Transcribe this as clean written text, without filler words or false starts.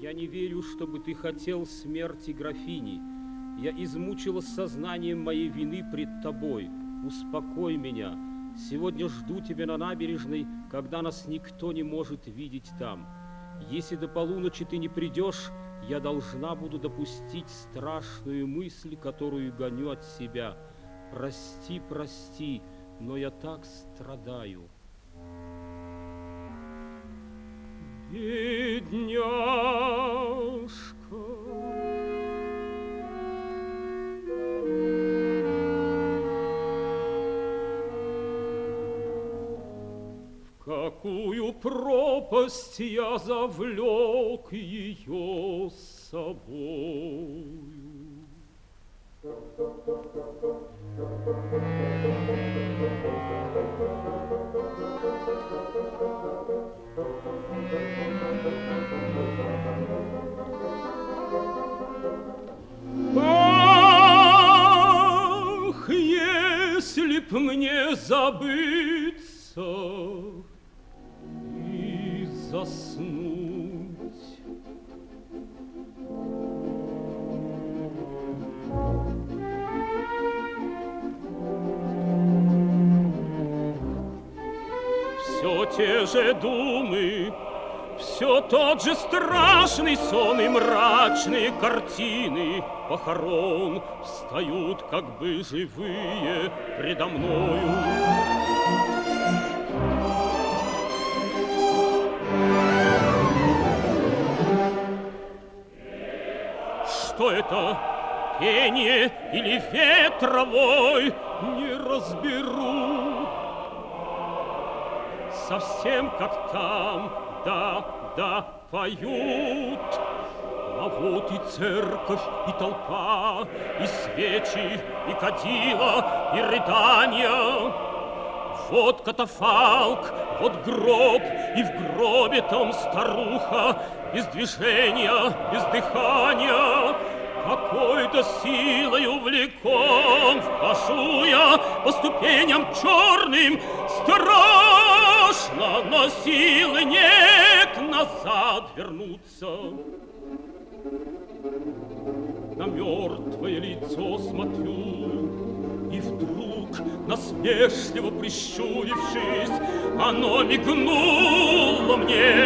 Я не верю, чтобы ты хотел смерти графини. Я измучилась сознанием моей вины пред тобой. Успокой меня. Сегодня жду тебя на набережной, когда нас никто не может видеть там. Если до полуночи ты не придешь, я должна буду допустить страшную мысль, которую гоню от себя. Прости, прости, но я так страдаю. Бедняжка. В какую пропасть я завлек ее с собою. Ах, если б мне забыться и заснуть. Все те же думы, все тот же страшный сон и мрачные картины похорон встают как бы живые предо мною. Что это, пение или ветровой, не разберу. Совсем как там, да, поют. А вот и церковь, и толпа, и свечи, и кадила, и рыдания. Вот катафалк, вот гроб, и в гробе там старуха, без движения, без дыхания. Какой-то силою влеком вхожу я по ступеням черным. Страшно, но силы нет назад вернуться. На мертвое лицо смотрю, и вдруг, насмешливо прищурившись, оно мигнуло мне